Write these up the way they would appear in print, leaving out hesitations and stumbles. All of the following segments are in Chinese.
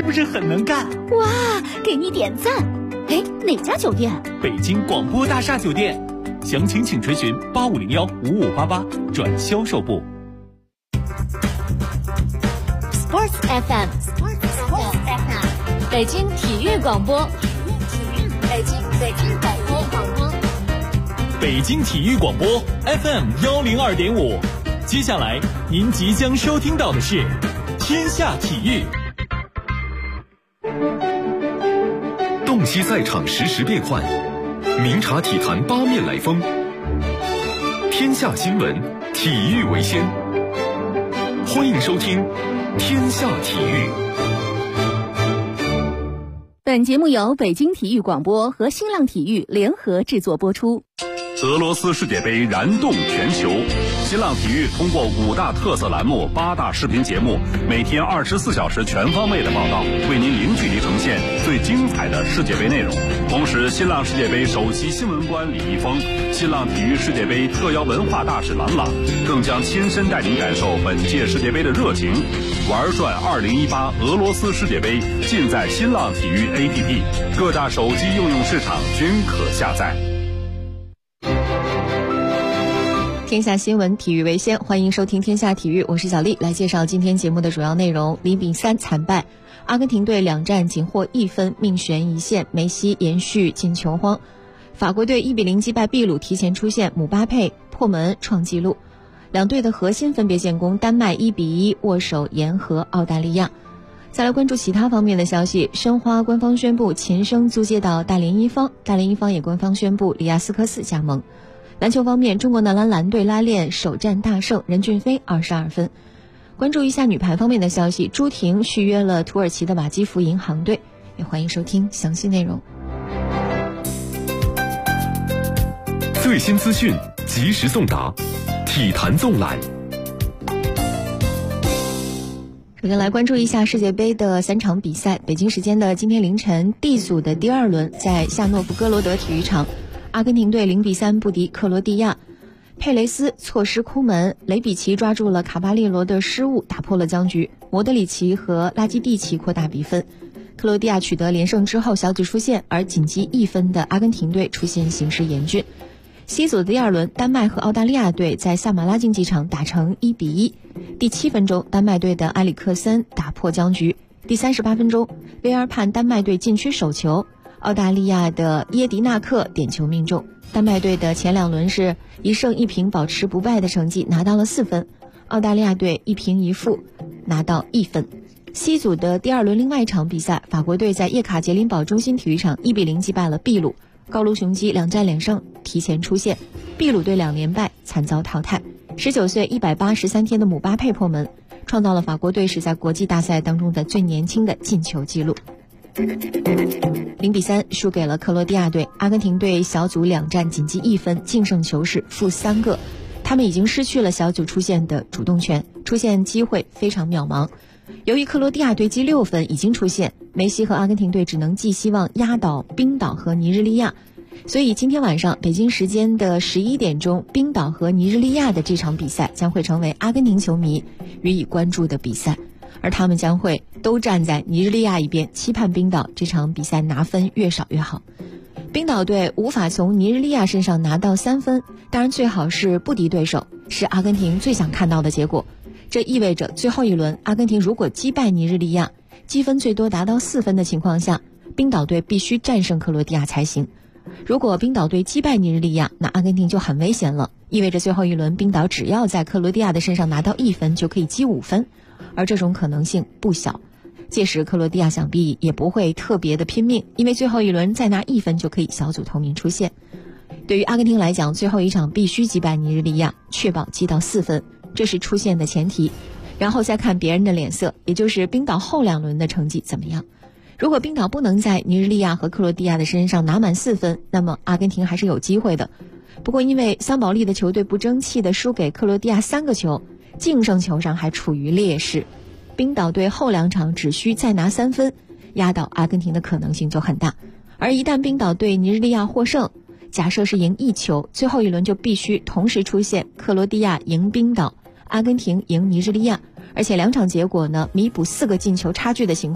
不是很能干？ 哇，给你点赞！哎，哪家酒店？ 北京广播大厦酒店，详情请垂询85015588转销售部。 Sports FM， 北京体育广播，北京广播， 北京体育广播 FM102.5。接下来您即将收听到的是天下体育。 洞悉赛场实时变幻，明察体坛八面来风。天下新闻，体育为先。欢迎收听天下体育。 本节目由北京体育广播和新浪体育联合制作播出。 俄罗斯世界杯燃动全球，新浪体育通过5大特色栏目、8大视频节目，每天24小时全方位的报道，为您零距离呈现最精彩的世界杯内容。同时，新浪世界杯首席新闻官李易峰、新浪体育世界杯特邀文化大使郎朗，更将亲身带您感受本届世界杯的热情。玩转2018俄罗斯世界杯，尽在新浪体育 APP， 各大手机应用市场均可下载。 天下新闻，体育为先，欢迎收听天下体育，我是小丽，来介绍今天节目的主要内容。0-3惨败，阿根廷队2战仅获1分，命悬一线，梅西延续进球荒。法国队1-0击败秘鲁，提前出线，姆巴佩破门创纪录。两队的核心分别建功，丹麦1-1握手言和澳大利亚。再来关注其他方面的消息，申花官方宣布秦升租借到大连一方，大连一方也官方宣布里亚斯科斯加盟。篮球方面，中国男篮蓝队拉练首战大胜，任骏飞22分。关注一下女排方面的消息，朱婷续约了土耳其的瓦基弗银行队，也欢迎收听详细内容。 最新资讯及时送达，体坛纵览。 首先来关注一下世界杯的3场比赛。北京时间的今天凌晨 D 组的第2轮，在夏诺夫哥罗德体育场，阿根廷队0-3不敌克罗地亚，佩雷斯错失空门，雷比奇抓住了卡巴列罗的失误，打破了僵局，莫德里奇和拉基蒂奇扩大比分。克罗地亚取得连胜之后小组出线，而仅积1分的阿根廷队出现形势严峻。C 组的第2轮，丹麦和澳大利亚队在萨马拉竞技场打成1-1。第7分钟，丹麦队的埃里克森打破僵局。第38分钟，威尔判丹麦队禁区手球，澳大利亚的耶迪纳克点球命中。丹麦队的前2轮是1胜1平保持不败的成绩，拿到了4分。澳大利亚队1平1负拿到1分。C 组的第2轮另外一场比赛，法国队在叶卡捷琳堡中心体育场1-0击败了秘鲁，高卢雄鸡2战2胜提前出线，秘鲁队2连败惨遭淘汰。19岁183天的姆巴佩破门，创造了法国队史在国际大赛当中的最年轻的进球纪录。0-3输给了克罗地亚队，阿根廷队小组2战仅积1分，净胜球是负3个，他们已经失去了小组出线的主动权，出线机会非常渺茫。由于克罗地亚队积6分已经出线，梅西和阿根廷队只能寄希望压倒冰岛和尼日利亚，所以今天晚上北京时间的11点钟，冰岛和尼日利亚的这场比赛将会成为阿根廷球迷予以关注的比赛，而他们将会都站在尼日利亚一边，期盼冰岛这场比赛拿分越少越好。冰岛队无法从尼日利亚身上拿到3分，当然最好是不敌对手，是阿根廷最想看到的结果。这意味着最后一轮阿根廷如果击败尼日利亚，积分最多达到4分的情况下，冰岛队必须战胜克罗地亚才行。如果冰岛队击败尼日利亚，那阿根廷就很危险了，意味着最后一轮冰岛只要在克罗地亚的身上拿到1分就可以积5分，而这种可能性不小。届时克罗地亚想必也不会特别的拼命，因为最后一轮再拿1分就可以小组头名出线。对于阿根廷来讲，最后一场必须击败尼日利亚，确保积到4分，这是出线的前提，然后再看别人的脸色，也就是冰岛后2轮的成绩怎么样。如果冰岛不能在尼日利亚和克罗地亚的身上拿满4分，那么阿根廷还是有机会的。不过因为桑保利的球队不争气的输给克罗地亚3个球，净胜球上还处于劣势，冰岛队后2场只需再拿3分，压倒阿根廷的可能性就很大。而一旦冰岛对尼日利亚获胜，假设是赢1球，最后一轮就必须同时出现克罗地亚赢冰岛，阿根廷赢尼日利亚，而且2场结果呢弥补4个进球差距的情况，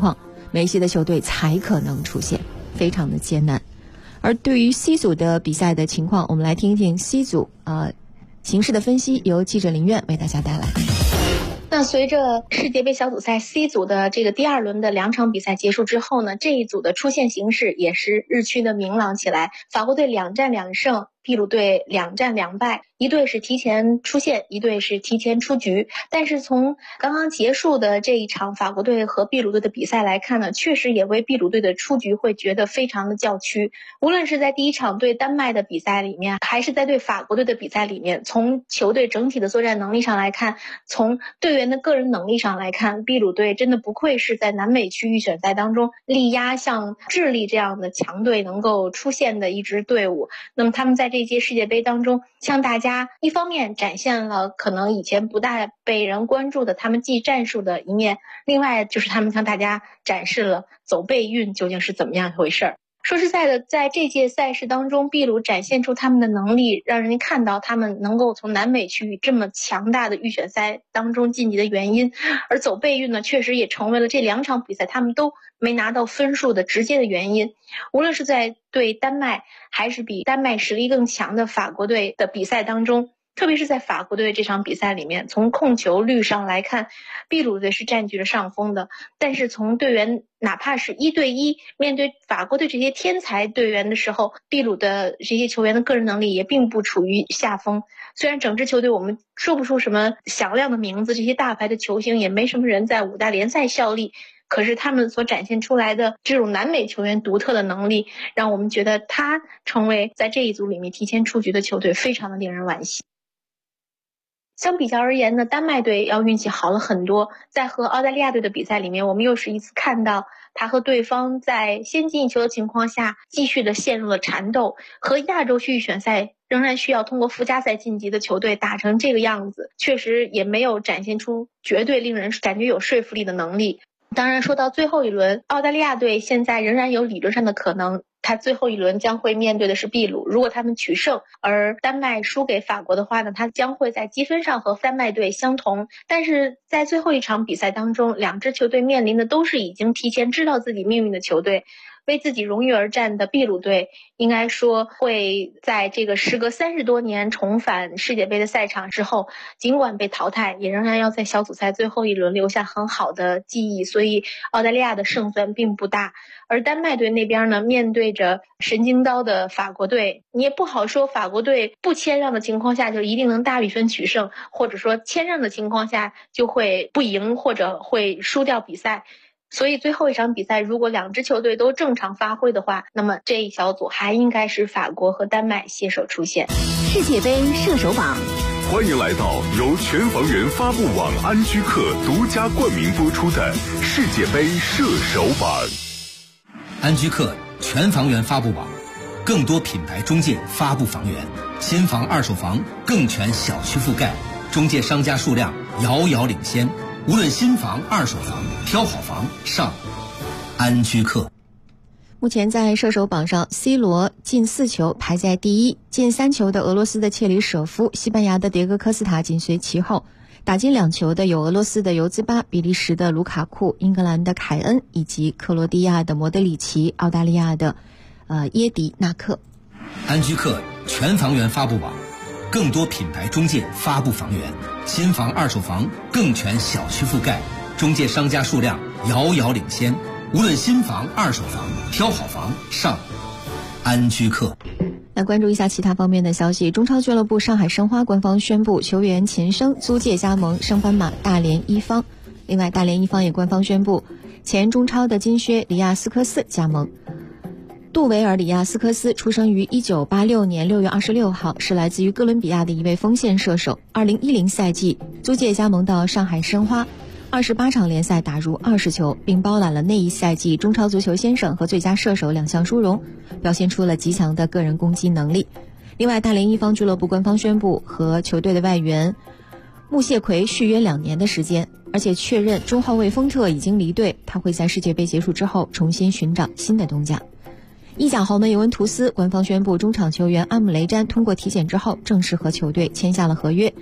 梅西的球队才可能出现，非常的艰难。而对于 C 组的比赛的情况，我们来听一听 C 组形势的分析，由记者林苑为大家带来。 那随着世界杯小组赛 C 组的这个第2轮的2场比赛结束之后呢，这一组的出线形势也是日趋的明朗起来。法国队2战2胜，秘鲁队2战2败，一队是提前出线，一队是提前出局。但是从刚刚结束的这一场法国队和秘鲁队的比赛来看呢，确实也为秘鲁队的出局会觉得非常的叫屈。无论是在第一场对丹麦的比赛里面，还是在对法国队的比赛里面，从球队整体的作战能力上来看，从队员的个人能力上来看，秘鲁队真的不愧是在南美区预选赛当中力压像智利这样的强队能够出现的一支队伍。那么他们在这届世界杯当中向大家一方面展现了可能以前不大被人关注的他们技战术的一面，另外就是他们向大家展示了走背运究竟是怎么样一回事儿。说实在的，在这届赛事当中，秘鲁展现出他们的能力，让人看到他们能够从南美区域这么强大的预选赛当中晋级的原因。而走背运呢，确实也成为了这2场比赛他们都没拿到分数的直接的原因。无论是在对丹麦还是比丹麦实力更强的法国队的比赛当中，特别是在法国队这场比赛里面，从控球率上来看，秘鲁队是占据了上风的。但是从队员哪怕是1对1面对法国队这些天才队员的时候，秘鲁的这些球员的个人能力也并不处于下风。虽然整支球队我们说不出什么响亮的名字，这些大牌的球星也没什么人在5大联赛效力，可是他们所展现出来的这种南美球员独特的能力，让我们觉得他成为在这一组里面提前出局的球队，非常的令人惋惜。相比较而言呢，丹麦队要运气好了很多。在和澳大利亚队的比赛里面，我们又是一次看到他和对方在先进一球的情况下继续的陷入了缠斗，和亚洲区预选赛仍然需要通过附加赛晋级的球队打成这个样子，确实也没有展现出绝对令人感觉有说服力的能力。当然说到最后一轮，澳大利亚队现在仍然有理论上的可能，他最后一轮将会面对的是秘鲁。如果他们取胜，而丹麦输给法国的话呢，他将会在积分上和丹麦队相同。但是在最后一场比赛当中，2支球队面临的都是已经提前知道自己命运的球队。为自己荣誉而战的秘鲁队应该说会在这个时隔30多年重返世界杯的赛场之后，尽管被淘汰，也仍然要在小组赛最后一轮留下很好的记忆，所以澳大利亚的胜算并不大。而丹麦队那边呢，面对着神经刀的法国队，你也不好说法国队不谦让的情况下就一定能大比分取胜，或者说谦让的情况下就会不赢或者会输掉比赛。所以最后一场比赛，如果2支球队都正常发挥的话，那么这一小组还应该是法国和丹麦携手出线。 世界杯射手榜， 欢迎来到由全房源发布网安居客独家冠名播出的世界杯射手榜。 安居客全房源发布网，更多品牌中介发布房源，新房二手房更全小区覆盖，中介商家数量遥遥领先。无论新房、二手房，挑好房上安居客。 目前在射手榜上 ，C 罗进4球排在第1，进3球的俄罗斯的切里舍夫，西班牙的迭戈科斯塔紧随其后。打进2球的有俄罗斯的尤兹巴、比利时的卢卡库、英格兰的凯恩以及克罗地亚的莫德里奇、澳大利亚的耶迪纳克。 安居客全房源发布网，更多品牌中介发布房源，新房二手房更全小区覆盖，中介商家数量遥遥领先。无论新房、二手房，挑好房上安居客。 来关注一下其他方面的消息。中超俱乐部上海申花官方宣布，球员秦升租借加盟升班马大连一方。另外，大连一方也官方宣布，前中超的金靴里亚斯科斯加盟。杜维尔·里亚斯科斯出生于1986年6月26号，是来自于哥伦比亚的一位锋线射手。2010赛季租借加盟到上海申花，28场联赛打入20球，并包揽了那一赛季中超足球先生和最佳射手2项殊荣，表现出了极强的个人攻击能力。另外，大连一方俱乐部官方宣布和球队的外援穆谢奎续约2年的时间，而且确认中后卫丰特已经离队，他会在世界杯结束之后重新寻找新的东家。意甲豪门尤文图斯官方宣布，中场球员阿姆雷詹通过体检之后正式和球队签下了合约。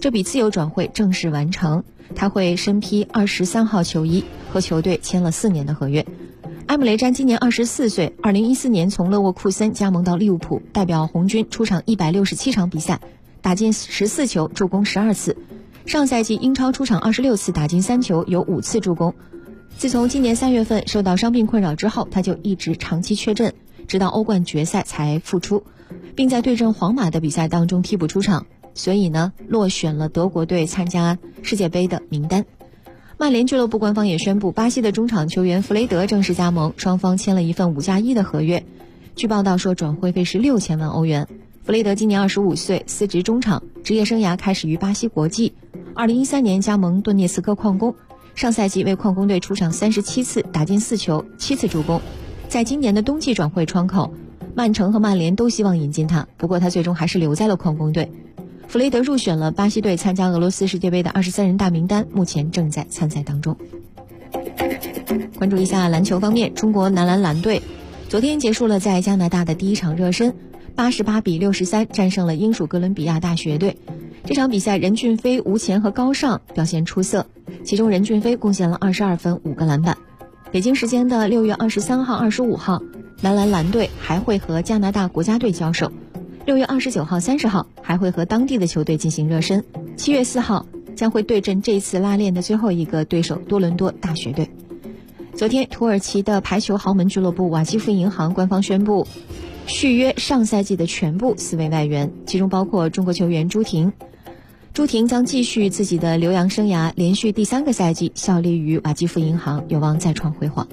这笔自由转会正式完成，他会身披23号球衣，和球队签了4年的合约。埃姆雷詹今年24岁，2014年从勒沃库森加盟到利物浦，代表红军出场167场比赛，打进14球，助攻12次。上赛季英超出场26次，打进3球，有5次助攻。自从今年3月份受到伤病困扰之后，他就一直长期缺阵，直到欧冠决赛才复出，并在对阵皇马的比赛当中替补出场，所以呢，落选了德国队参加世界杯的名单。曼联俱乐部官方也宣布，巴西的中场球员弗雷德正式加盟，双方签了一份5+1的合约。据报道说，转会费是6000万欧元。弗雷德今年25岁，司职中场，职业生涯开始于巴西国际，2013年加盟顿涅茨克矿工，上赛季为矿工队出场37次，打进4球，7次助攻。在今年的冬季转会窗口，曼城和曼联都希望引进他，不过他最终还是留在了矿工队。弗雷德入选了巴西队参加俄罗斯世界杯的23人大名单，目前正在参赛当中。关注一下篮球方面，中国男篮篮队昨天结束了在加拿大的第一场热身，88-63战胜了英属哥伦比亚大学队。这场比赛任骏飞、吴前和高尚表现出色，其中任骏飞贡献了22分5个篮板。北京时间的6月23号、25号，男篮篮队还会和加拿大国家队交手。6月29号、30号还会和当地的球队进行热身。7月4号将会对阵这次拉练的最后一个对手多伦多大学队。昨天，土耳其的排球豪门俱乐部瓦基弗银行官方宣布续约上赛季的全部4位外援，其中包括中国球员朱婷。朱婷将继续自己的留洋生涯，连续第3个赛季效力于瓦基弗银行，有望再创辉煌。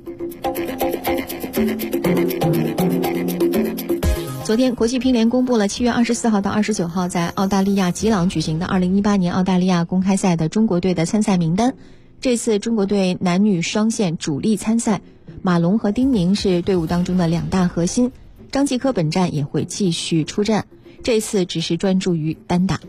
昨天，国际乒联公布了7月24号到29号在澳大利亚吉朗举行的2018年澳大利亚公开赛的中国队的参赛名单。这次中国队男女双线主力参赛，马龙和丁宁是队伍当中的2大核心，张继科本站也会继续出战，这次只是专注于单打。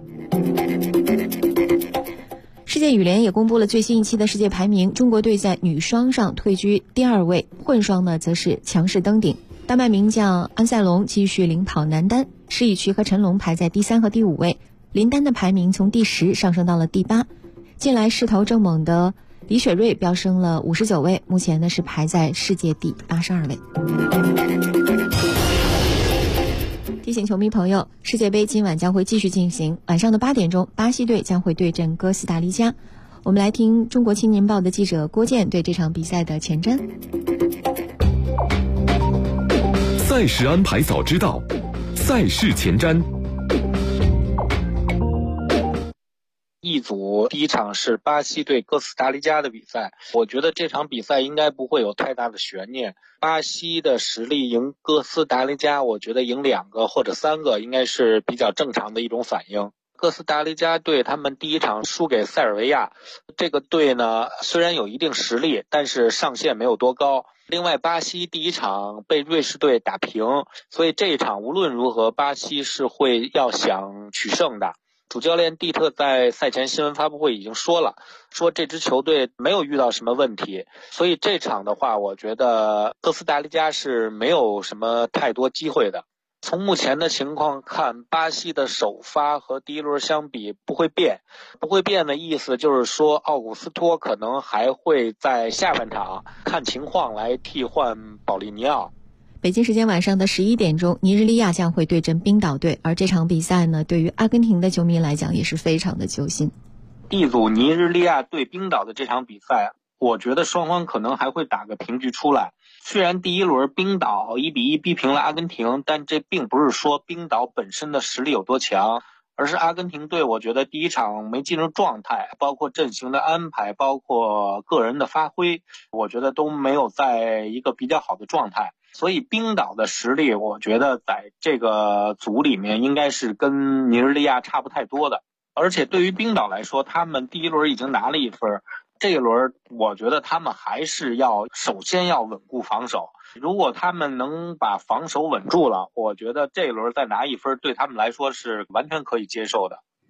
世界羽联也公布了最新一期的世界排名，中国队在女双上退居第2位，混双呢则是强势登顶。丹麦名将安塞龙继续领跑男单，施以渠和陈龙排在第3和第5位，林丹的排名从第10上升到了第8。近来势头正猛的李雪芮飙升了59位，目前呢是排在世界第82位。提醒球迷朋友，世界杯今晚将会继续进行，晚上的8点钟，巴西队将会对阵哥斯达黎加。我们来听中国青年报的记者郭健对这场比赛的前瞻。 赛事安排早知道，赛事前瞻。 一组第一场是巴西对哥斯达黎加的比赛，我觉得这场比赛应该不会有太大的悬念。巴西的实力赢哥斯达黎加，我觉得赢2个或者3个应该是比较正常的一种反应。哥斯达黎加队他们第一场输给塞尔维亚，这个队呢虽然有一定实力，但是上限没有多高。另外，巴西第一场被瑞士队打平，所以这一场无论如何，巴西是会要想取胜的。主教练蒂特在赛前新闻发布会已经说了，说这支球队没有遇到什么问题，所以这场的话，我觉得哥斯达黎加是没有什么太多机会的。从目前的情况看，巴西的首发和第一轮相比不会变，不会变的意思就是说，奥古斯托可能还会在下半场看情况来替换保利尼奥。 北京时间晚上的11点钟，尼日利亚将会对阵冰岛队，而这场比赛呢，对于阿根廷的球迷来讲也是非常的揪心。 D组尼日利亚对冰岛的这场比赛，我觉得双方可能还会打个平局出来。虽然第一轮冰岛1-1逼平了阿根廷，但这并不是说冰岛本身的实力有多强，而是阿根廷队我觉得第一场没进入状态，包括阵型的安排，包括个人的发挥，我觉得都没有在一个比较好的状态。所以冰岛的实力我觉得在这个组里面应该是跟尼日利亚差不太多的。而且对于冰岛来说，他们第一轮已经拿了1分，这一轮我觉得他们还是首先要稳固防守。如果他们能把防守稳住了，我觉得这一轮再拿1分对他们来说是完全可以接受的。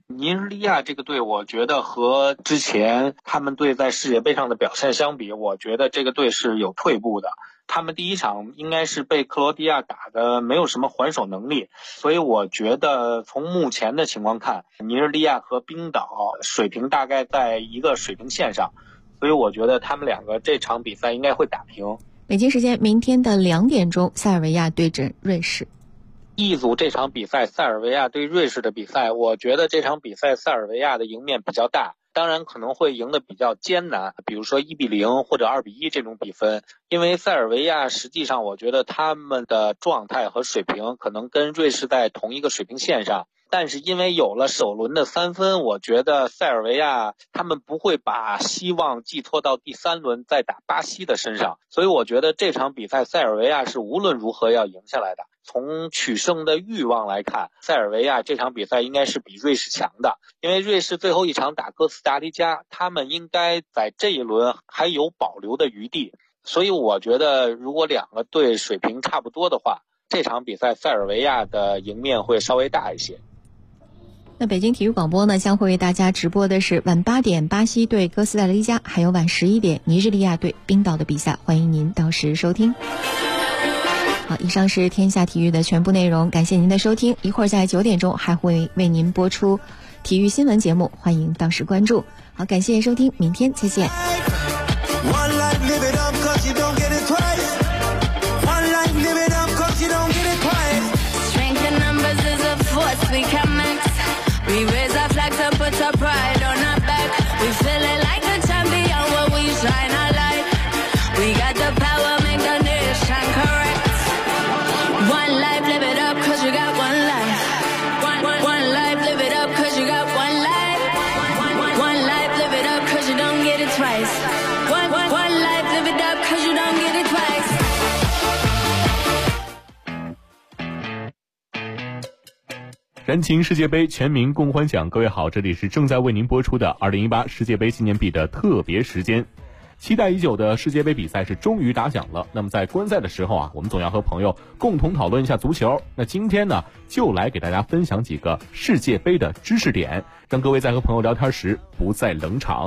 尼日利亚这个队，我觉得和之前他们队在世界杯上的表现相比，我觉得这个队是有退步的。他们第一场应该是被克罗地亚打的没有什么还手能力，所以我觉得从目前的情况看，尼日利亚和冰岛水平大概在一个水平线上，所以我觉得他们两个这场比赛应该会打平。 北京时间明天的2点钟，塞尔维亚对阵瑞士。 E组这场比赛，塞尔维亚对瑞士的比赛，我觉得这场比赛塞尔维亚的赢面比较大，当然可能会赢得比较艰难，比如说1-0或者2-1这种比分。因为塞尔维亚实际上我觉得他们的状态和水平可能跟瑞士在同一个水平线上，但是因为有了首轮的3分，我觉得塞尔维亚他们不会把希望寄托到第3轮再打巴西的身上，所以我觉得这场比赛塞尔维亚是无论如何要赢下来的。从取胜的欲望来看，塞尔维亚这场比赛应该是比瑞士强的，因为瑞士最后一场打哥斯达黎加，他们应该在这一轮还有保留的余地，所以我觉得如果两个队水平差不多的话，这场比赛塞尔维亚的赢面会稍微大一些。 那北京体育广播呢，将会为大家直播的是晚8点巴西对哥斯达黎加，还有晚11点尼日利亚对冰岛的比赛，欢迎您到时收听。好，以上是天下体育的全部内容，感谢您的收听。一会儿在9点钟还会为您播出体育新闻节目，欢迎到时关注。好，感谢收听，明天再见。 燃情世界杯，全民共欢享。各位好，这里是正在为您播出的2018世界杯纪念币的特别时间。期待已久的世界杯比赛是终于打响了。那么在观赛的时候啊，我们总要和朋友共同讨论一下足球。那今天呢，就来给大家分享几个世界杯的知识点，让各位在和朋友聊天时不再冷场。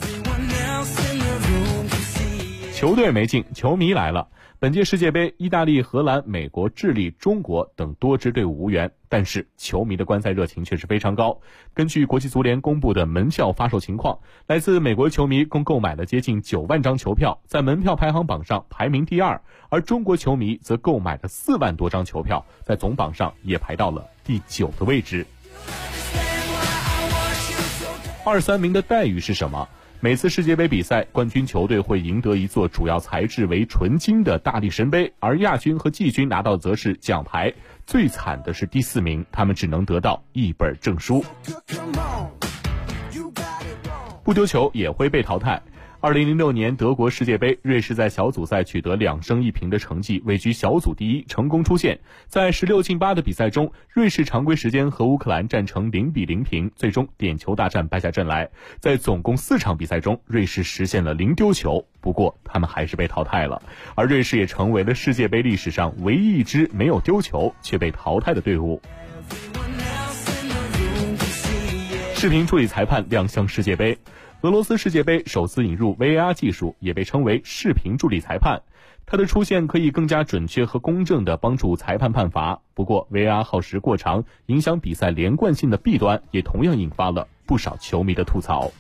球队没进，球迷来了。本届世界杯，意大利、荷兰、美国、智利、中国等多支队伍无缘，但是球迷的观赛热情却是非常高。根据国际足联公布的门票发售情况，来自美国球迷共购买了接近9万张球票，在门票排行榜上排名第2，而中国球迷则购买了4万多张球票，在总榜上也排到了第9的位置。2、3名的待遇是什么？每次世界杯比赛，冠军球队会赢得一座主要材质为纯金的大力神杯，而亚军和季军拿到则是奖牌。最惨的是第4名，他们只能得到一本证书。不丢球也会被淘汰。2006年德国世界杯，瑞士在小组赛取得2胜1平的成绩，位居小组第1，成功出线。在16进8的比赛中，瑞士常规时间和乌克兰战成0-0平，最终点球大战败下阵来。在总共4场比赛中，瑞士实现了0丢球，不过他们还是被淘汰了。而瑞士也成为了世界杯历史上唯一一支没有丢球却被淘汰的队伍。视频助理裁判亮相世界杯。俄罗斯世界杯首次引入 VAR 技术，也被称为视频助理裁判。它的出现可以更加准确和公正地帮助裁判判罚。不过 VAR 耗时过长，影响比赛连贯性的弊端也同样引发了不少球迷的吐槽。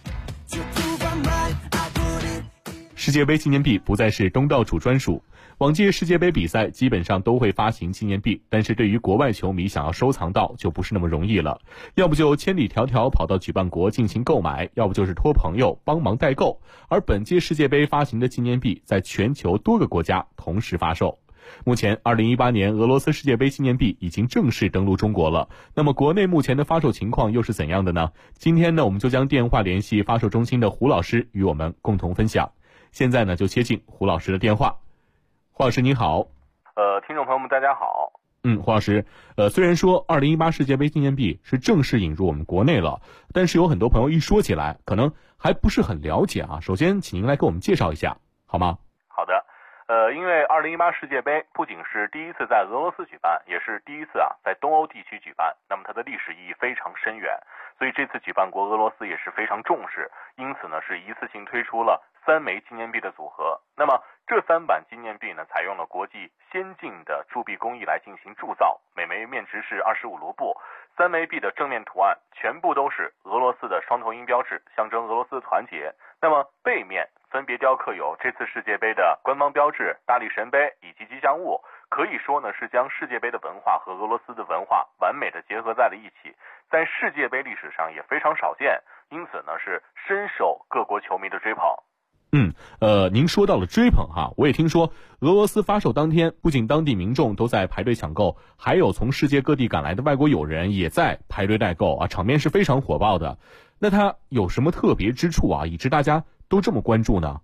世界杯纪念币不再是东道主专属。往届世界杯比赛基本上都会发行纪念币，但是对于国外球迷想要收藏到就不是那么容易了，要不就千里迢迢跑到举办国进行购买，要不就是托朋友帮忙代购。而本届世界杯发行的纪念币在全球多个国家同时发售。目前2018年俄罗斯世界杯纪念币已经正式登陆中国了，那么国内目前的发售情况又是怎样的呢？今天呢，我们就将电话联系发售中心的胡老师与我们共同分享。现在呢，就接进胡老师的电话。胡老师您好。 听众朋友们大家好。 胡老师，虽然说2018世界杯纪念币是正式引入我们国内了，但是有很多朋友一说起来可能还不是很了解啊。首先请您来给我们介绍一下好吗？ 好的。 因为2018世界杯不仅是第一次在俄罗斯举办，也是第一次在东欧地区举办，那么它的历史意义非常深远，所以这次举办国俄罗斯也是非常重视，因此呢是一次性推出了3枚纪念币的组合。那么这3版纪念币呢，采用了国际先进的铸币工艺来进行铸造，每枚面值是25卢布。3枚币的正面图案全部都是俄罗斯的双头鹰标志，象征俄罗斯的团结。那么背面分别雕刻有这次世界杯的官方标志、大力神杯以及吉祥物，可以说呢是将世界杯的文化和俄罗斯的文化完美的结合在了一起，在世界杯历史上也非常少见，因此呢是深受各国球迷的追捧。 您说到了追捧哈，我也听说俄罗斯发售当天，不仅当地民众都在排队抢购，还有从世界各地赶来的外国友人也在排队代购啊，场面是非常火爆的。那它有什么特别之处啊，以致大家都这么关注呢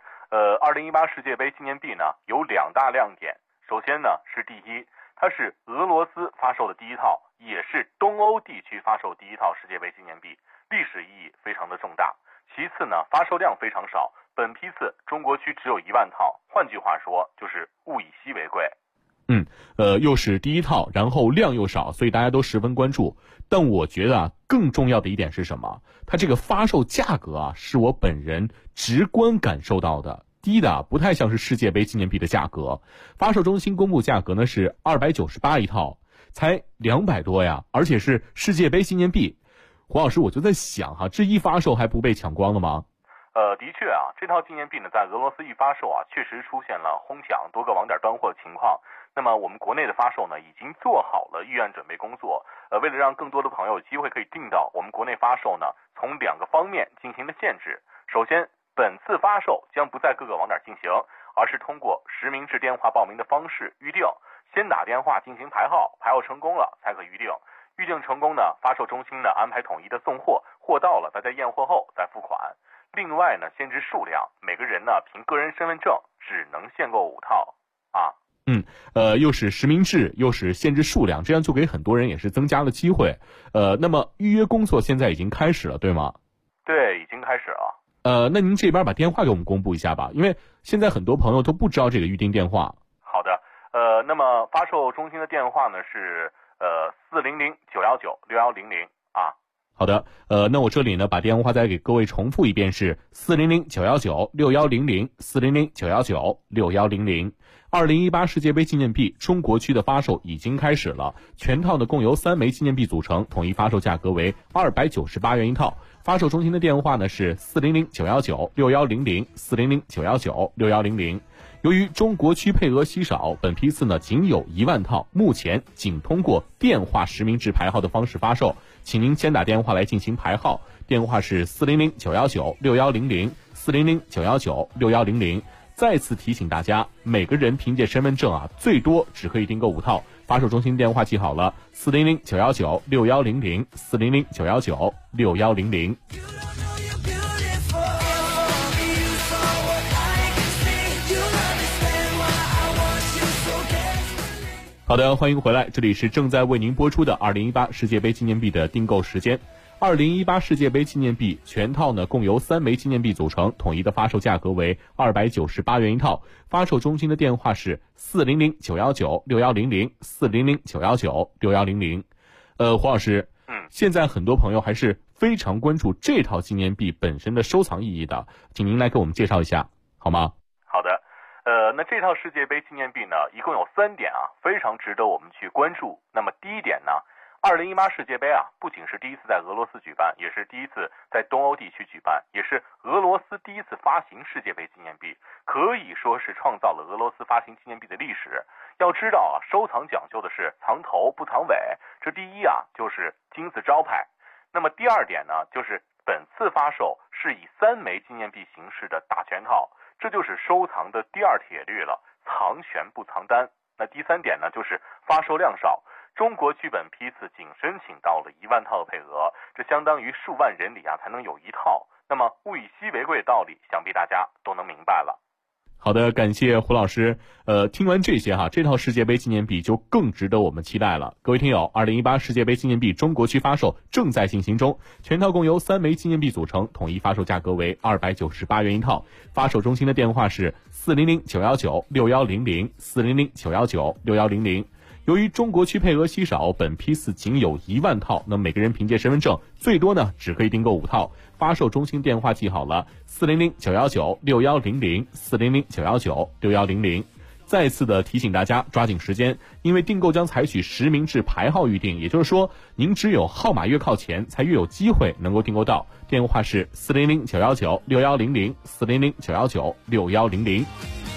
？2018世界杯纪念币呢有2大亮点，首先呢是第一，它是俄罗斯发售的第一套，也是东欧地区发售第一套世界杯纪念币，历史意义非常的重大。其次呢，发售量非常少，本批次中国区只有1万套，换句话说就是物以稀为贵。 又是第一套，然后量又少，所以大家都十分关注。但我觉得更重要的一点是什么？它这个发售价格是我本人直观感受到的，低的不太像是世界杯纪念币的价格。发售中心公布价格呢是298一套，才200多呀，而且是世界杯纪念币。黄老师，我就在想这一发售还不被抢光了吗？ 的确这套纪念币呢，在俄罗斯一发售确实出现了哄抢、多个网点断货的情况。那么我们国内的发售呢，已经做好了预案准备工作。为了让更多的朋友有机会可以订到，我们国内发售呢，从2个方面进行了限制。首先，本次发售将不在各个网点进行，而是通过实名制电话报名的方式预定，先打电话进行排号，排号成功了才可预定。预定成功呢，发售中心呢安排统一的送货，货到了大家验货后再付款。另外呢，限制数量，每个人呢凭个人身份证只能限购5套又是实名制，又是限制数量，这样就给很多人也是增加了机会。那么预约工作现在已经开始了，对吗？ 对，已经开始了。 那您这边把电话给我们公布一下吧，因为现在很多朋友都不知道这个预订电话。 好的，那么发售中心的电话呢是400-919-6100 好的，那我这里呢把电话再给各位重复一遍，是400-919-6100 400-919-6100。2018世界杯纪念币中国区的发售已经开始了，全套呢共由3枚纪念币组成，统一发售价格为298元一套。发售中心的电话呢是400-919-6100 400-919-6100。由于中国区配额稀少，本批次呢仅有1万套，目前仅通过电话实名制排号的方式发售，请您先打电话来进行排号，电话是400-919-6100 400-919-6100。再次提醒大家，每个人凭借身份证最多只可以订购5套。发售中心电话记好了，400-919-6100 400-919-6100。好的，欢迎回来，这里是正在为您播出的2018世界杯纪念币的订购时间。2018世界杯纪念币全套呢共由3枚纪念币组成，统一的发售价格为298元一套。发售中心的电话是400-919-6100 400-919-6100。黄老师，现在很多朋友还是非常关注这套纪念币本身的收藏意义的，请您来给我们介绍一下好吗？ 好的，那这套世界杯纪念币呢，一共有3点非常值得我们去关注。那么第一点呢，2018世界杯不仅是第一次在俄罗斯举办，也是第一次在东欧地区举办，也是俄罗斯第一次发行世界杯纪念币，可以说是创造了俄罗斯发行纪念币的历史。要知道收藏讲究的是藏头不藏尾，这第一就是金字招牌。那么第二点呢，就是本次发售是以3枚纪念币形式的大全套，这就是收藏的第2铁律了，藏全不藏单。那第3点呢，就是发售量少，中国区本批次仅申请到了1万套的配额，这相当于数万人里才能有1套。那么物以稀为贵的道理，想必大家都能明白了。 好的，感谢胡老师。听完这些哈，这套世界杯纪念币就更值得我们期待了。各位听友，2018世界杯纪念币中国区发售正在进行中，全套共由3枚纪念币组成，统一发售价格为298元一套。发售中心的电话是400-919-6100 400-919-6100。由于中国区配额稀少，本批次仅有1万套，那么每个人凭借身份证最多呢只可以订购5套。发售中心电话记好了，400-919-6100 400-919-6100。再次的提醒大家抓紧时间，因为订购将采取实名制排号预订，也就是说您只有号码越靠前才越有机会能够订购到。电话是400-919-6100 400-919-6100。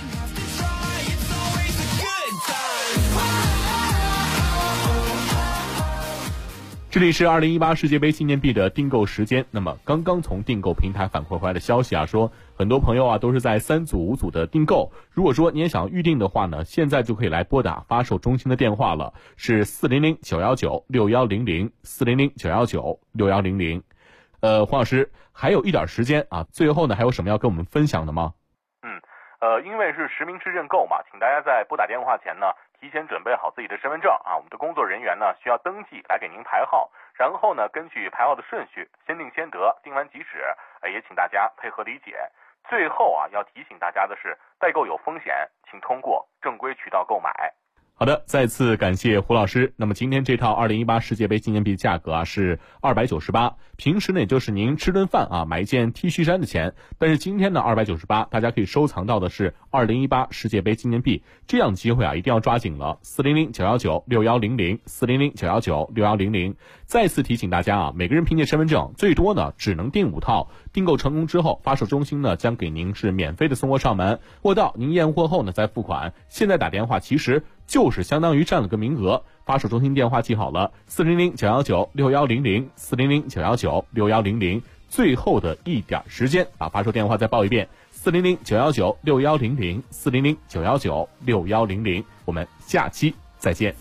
这里是2018世界杯纪念币的订购时间。那么刚刚从订购平台反馈回来的消息啊，说很多朋友啊都是在3组5组的订购。如果说你也想预定的话呢，现在就可以来拨打发售中心的电话了，是400-919-6100 400-919-6100。黄老师还有一点时间啊，最后呢还有什么要跟我们分享的吗？ 因为是实名制认购嘛，请大家在拨打电话前呢，提前准备好自己的身份证啊。我们的工作人员呢需要登记来给您排号，然后呢根据排号的顺序，先定先得，定完即止。也请大家配合理解。最后啊，要提醒大家的是，代购有风险，请通过正规渠道购买。 好的，再次感谢胡老师。那么今天这套2018世界杯纪念币价格啊是298，平时呢也就是您吃顿饭啊买一件 T 恤衫的钱，但是今天呢298，大家可以收藏到的是2018世界杯纪念币，这样的机会啊一定要抓紧了。400-919-6100 400-919-6100。再次提醒大家啊，每个人凭借身份证最多呢只能订5套，订购成功之后，发售中心呢将给您是免费的送货上门，货到您验货后呢再付款。现在打电话其实就是相当于占了个名额。发售中心电话记好了，400-919-6100 400-919-6100。最后的一点时间啊，发售电话再报一遍，400-919-6100 400-919-6100。我们下期再见。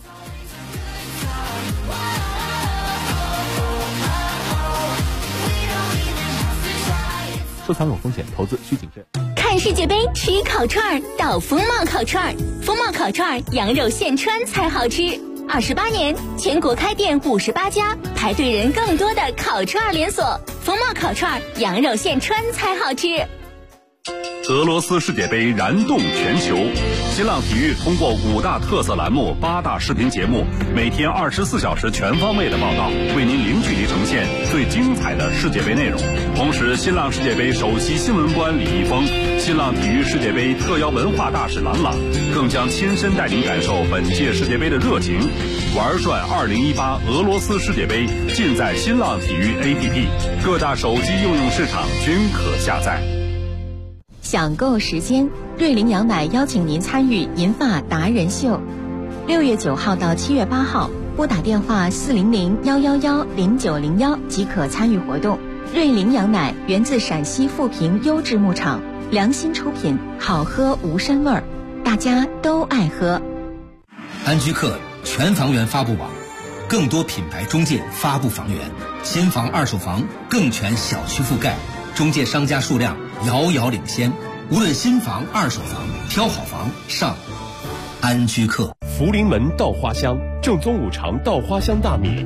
收藏有风险，投资需谨慎。 看世界杯吃烤串到风貌烤串，风貌烤串羊肉现穿才好吃。28年，全国开店58家，排队人更多的烤串连锁。风貌烤串羊肉现穿才好吃。 俄罗斯世界杯燃动全球，新浪体育通过5大特色栏目、8大视频节目，每天24小时全方位的报道，为您零距离呈现最精彩的世界杯内容。同时，新浪世界杯首席新闻官李易峰、新浪体育世界杯特邀文化大使郎朗，更将亲身带您感受本届世界杯的热情。玩转2018俄罗斯世界杯，尽在新浪体育 APP， 各大手机应用市场均可下载。 享购时间，瑞麟羊奶邀请您参与银发达人秀，6月9号到7月8号，拨打电话400-111-0901即可参与活动。瑞麟羊奶源自陕西富平优质牧场，良心出品，好喝无膻味儿，大家都爱喝。 安居客全房源发布网，更多品牌中介发布房源，新房二手房更全小区覆盖，中介商家数量遥遥领先，无论新房二手房，挑好房上安居客。 福临门稻花香，正宗五常稻花香大米。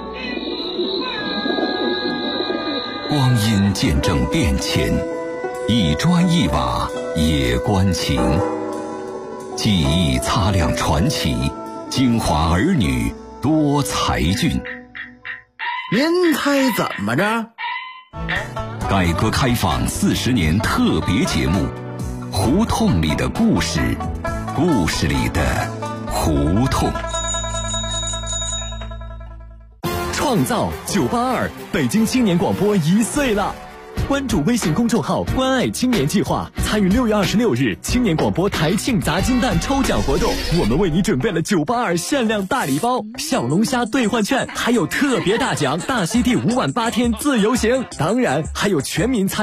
光阴见证变迁，一砖一瓦也关情。记忆擦亮传奇，京华儿女多才俊。 您猜怎么着？ 改革开放40年特别节目，胡同里的故事，故事里的胡同。 创造982，北京青年广播1岁了。关注微信公众号“关爱青年计划”，参与6月26日青年广播台庆砸金蛋抽奖活动。我们为你准备了982限量大礼包、小龙虾兑换券，还有特别大奖大溪地5晚8天自由行，当然还有全民参